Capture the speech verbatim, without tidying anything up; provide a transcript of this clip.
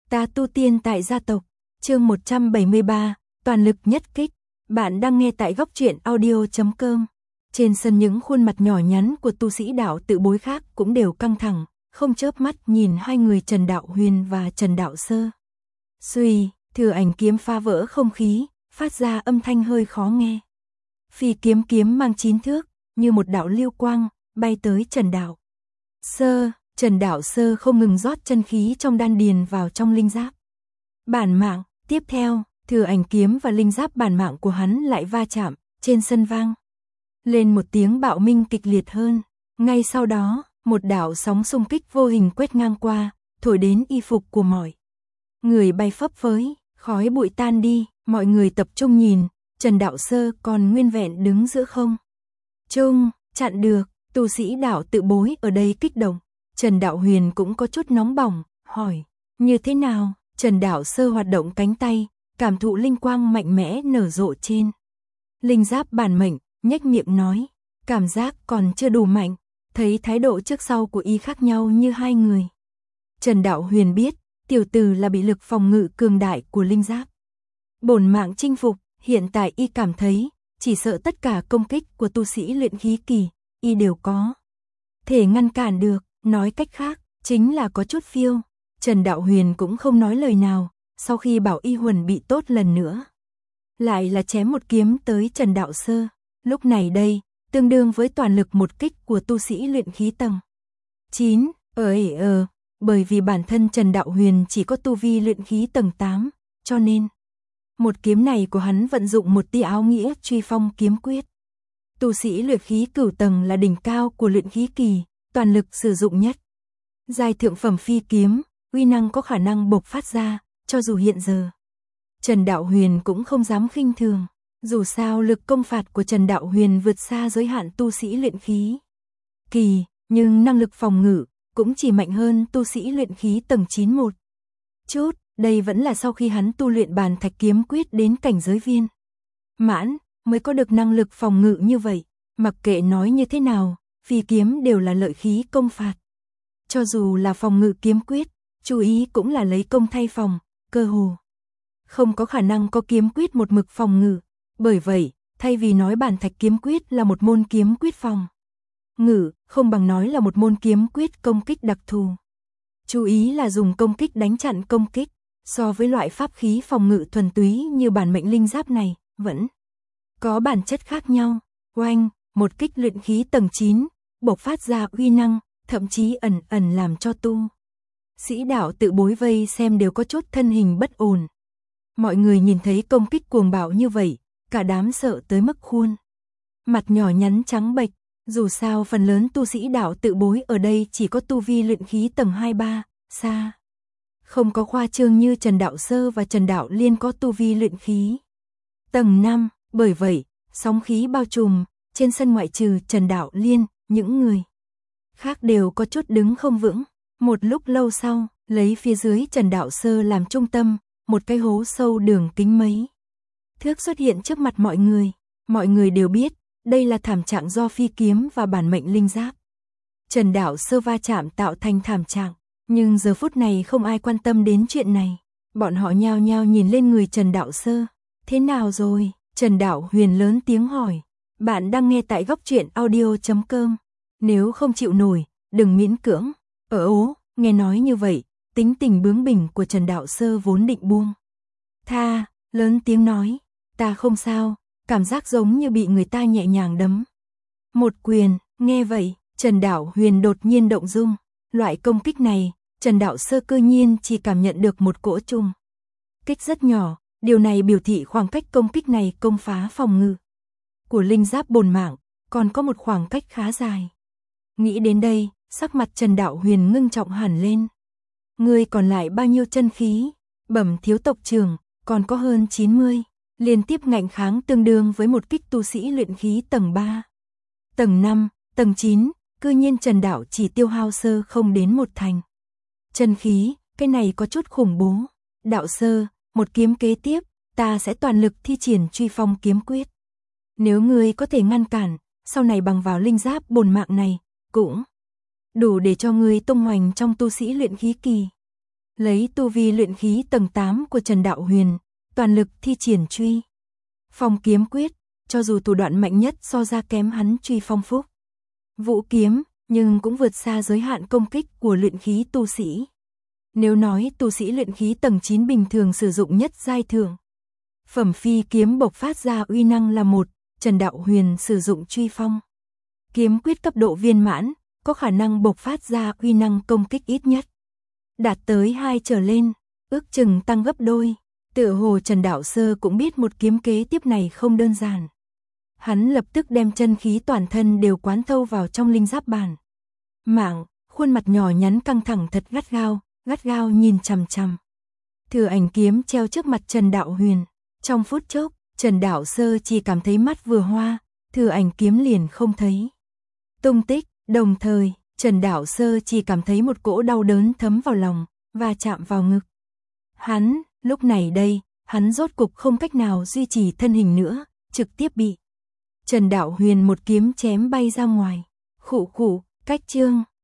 Ta tu tiên tại gia tộc, chương một trăm bảy mươi ba, toàn lực nhất kích. Bạn đang nghe tại góc truyện audio chấm com. Trên sân những khuôn mặt nhỏ nhắn của tu sĩ đạo tự bối khác cũng đều căng thẳng, không chớp mắt nhìn hai người Trần Đạo Huyền và Trần Đạo Sơ. Xuy, thừa ảnh kiếm phá vỡ không khí, phát ra âm thanh hơi khó nghe. Phi kiếm kiếm mang chín thước, như một đạo lưu quang, bay tới Trần Đạo Sơ. Trần Đạo Sơ không ngừng rót chân khí trong đan điền vào trong linh giáp bản mạng. Tiếp theo, thừa ảnh kiếm và linh giáp bản mạng của hắn lại va chạm, trên sân vang lên một tiếng bạo minh kịch liệt hơn. Ngay sau đó, một đạo sóng xung kích vô hình quét ngang qua, thổi đến y phục của mọi người bay phấp phới, khói bụi tan đi, mọi người tập trung nhìn, Trần Đạo Sơ còn nguyên vẹn đứng giữa không trung, chặn được. Tu sĩ đạo tự bối ở đây kích động. Trần Đạo Huyền cũng có chút nóng bỏng, hỏi, như thế nào? Trần Đạo Sơ hoạt động cánh tay, cảm thụ linh quang mạnh mẽ nở rộ trên linh giáp bản mệnh, nhếch miệng nói, cảm giác còn chưa đủ mạnh. Thấy thái độ trước sau của y khác nhau như hai người, Trần Đạo Huyền biết, tiểu tử là bị lực phòng ngự cường đại của linh giáp bổn mạng chinh phục. Hiện tại y cảm thấy, chỉ sợ tất cả công kích của tu sĩ luyện khí kỳ, y đều có thể ngăn cản được. Nói cách khác, chính là có chút phiêu. Trần Đạo Huyền cũng không nói lời nào, sau khi bảo y huần bị tốt lần nữa, lại là chém một kiếm tới Trần Đạo Sơ. Lúc này đây, tương đương với toàn lực một kích của tu sĩ luyện khí tầng chín. Ờ ờ, bởi vì bản thân Trần Đạo Huyền chỉ có tu vi luyện khí tầng tám, cho nên một kiếm này của hắn vận dụng một tia áo nghĩa truy phong kiếm quyết. Tu sĩ luyện khí cửu tầng là đỉnh cao của luyện khí kỳ, toàn lực sử dụng nhất giai thượng phẩm phi kiếm, uy năng có khả năng bộc phát ra, cho dù hiện giờ Trần Đạo Huyền cũng không dám khinh thường. Dù sao lực công phạt của Trần Đạo Huyền vượt xa giới hạn tu sĩ luyện khí kỳ, nhưng năng lực phòng ngự cũng chỉ mạnh hơn tu sĩ luyện khí tầng chín một chút. Đây vẫn là sau khi hắn tu luyện bàn thạch kiếm quyết đến cảnh giới viên mãn mới có được năng lực phòng ngự như vậy. Mặc kệ nói như thế nào, phi kiếm đều là lợi khí công phạt. Cho dù là phòng ngự kiếm quyết, chú ý cũng là lấy công thay phòng, cơ hồ không có khả năng có kiếm quyết một mực phòng ngự. Bởi vậy, thay vì nói bản thạch kiếm quyết là một môn kiếm quyết phòng ngự, không bằng nói là một môn kiếm quyết công kích đặc thù. Chú ý là dùng công kích đánh chặn công kích. So với loại pháp khí phòng ngự thuần túy như bản mệnh linh giáp này, vẫn có bản chất khác nhau. Oanh, một kích luyện khí tầng chín, bộc phát ra uy năng, thậm chí ẩn ẩn làm cho tu sĩ đạo tự bối vây xem đều có chút thân hình bất ổn. Mọi người nhìn thấy công kích cuồng bạo như vậy, cả đám sợ tới mức khuôn mặt nhỏ nhắn trắng bệch. Dù sao phần lớn tu sĩ đạo tự bối ở đây chỉ có tu vi luyện khí tầng hai ba, xa không có khoa trương như Trần Đạo Sơ và Trần Đạo Liên có tu vi luyện khí tầng năm. Bởi vậy, sóng khí bao trùm, trên sân ngoại trừ Trần Đạo Liên, những người khác đều có chút đứng không vững. Một lúc lâu sau, lấy phía dưới Trần Đạo Sơ làm trung tâm, một cái hố sâu đường kính mấy thước xuất hiện trước mặt mọi người. Mọi người đều biết, đây là thảm trạng do phi kiếm và bản mệnh linh giáp Trần Đạo Sơ va chạm tạo thành thảm trạng. Nhưng giờ phút này không ai quan tâm đến chuyện này. Bọn họ nhao nhao nhìn lên người Trần Đạo Sơ. Thế nào rồi? Trần Đạo Huyền lớn tiếng hỏi. Bạn đang nghe tại góc truyện audio chấm com. Nếu không chịu nổi, đừng miễn cưỡng. Ở ố, nghe nói như vậy, tính tình bướng bỉnh của Trần Đạo Sơ vốn định buông tha, lớn tiếng nói, ta không sao, cảm giác giống như bị người ta nhẹ nhàng đấm một quyền. Nghe vậy, Trần Đạo Huyền đột nhiên động dung. Loại công kích này, Trần Đạo Sơ cơ nhiên chỉ cảm nhận được một cỗ chung kích rất nhỏ. Điều này biểu thị khoảng cách công kích này công phá phòng ngự của linh giáp bổn mạng còn có một khoảng cách khá dài. Nghĩ đến đây, sắc mặt Trần Đạo Huyền ngưng trọng hẳn lên. Ngươi còn lại bao nhiêu chân khí? Bẩm thiếu tộc trưởng, còn có hơn chín mươi. Liên tiếp ngạnh kháng tương đương với một kích tu sĩ luyện khí tầng ba, tầng năm, tầng chín. Cư nhiên Trần Đạo chỉ tiêu hao sơ không đến một thành chân khí, cái này có chút khủng bố. Đạo Sơ, một kiếm kế tiếp, ta sẽ toàn lực thi triển truy phong kiếm quyết. Nếu ngươi có thể ngăn cản, sau này bằng vào linh giáp bổn mạng này, cũng đủ để cho ngươi tung hoành trong tu sĩ luyện khí kỳ. Lấy tu vi luyện khí tầng tám của Trần Đạo Huyền, toàn lực thi triển truy phong kiếm quyết, cho dù thủ đoạn mạnh nhất so ra kém hắn truy phong phúc vũ kiếm, nhưng cũng vượt xa giới hạn công kích của luyện khí tu sĩ. Nếu nói tu sĩ luyện khí tầng chín bình thường sử dụng nhất giai thượng phẩm phi kiếm bộc phát ra uy năng là một, Trần Đạo Huyền sử dụng truy phong kiếm quyết cấp độ viên mãn, có khả năng bộc phát ra uy năng công kích ít nhất đạt tới hai trở lên, ước chừng tăng gấp đôi. Tựa hồ Trần Đạo Sơ cũng biết một kiếm kế tiếp này không đơn giản. Hắn lập tức đem chân khí toàn thân đều quán thâu vào trong linh giáp bản mạng, khuôn mặt nhỏ nhắn căng thẳng thật gắt gao, gắt gao nhìn chằm chằm Thừa Ảnh kiếm treo trước mặt Trần Đạo Huyền. Trong phút chốc, Trần Đạo Sơ chỉ cảm thấy mắt vừa hoa, Thừa Ảnh kiếm liền không thấy tung tích, đồng thời, Trần Đạo Sơ chỉ cảm thấy một cỗ đau đớn thấm vào lòng, và chạm vào ngực. Hắn, lúc này đây, hắn rốt cục không cách nào duy trì thân hình nữa, trực tiếp bị Trần Đạo Huyền một kiếm chém bay ra ngoài. Khụ khụ, cách chương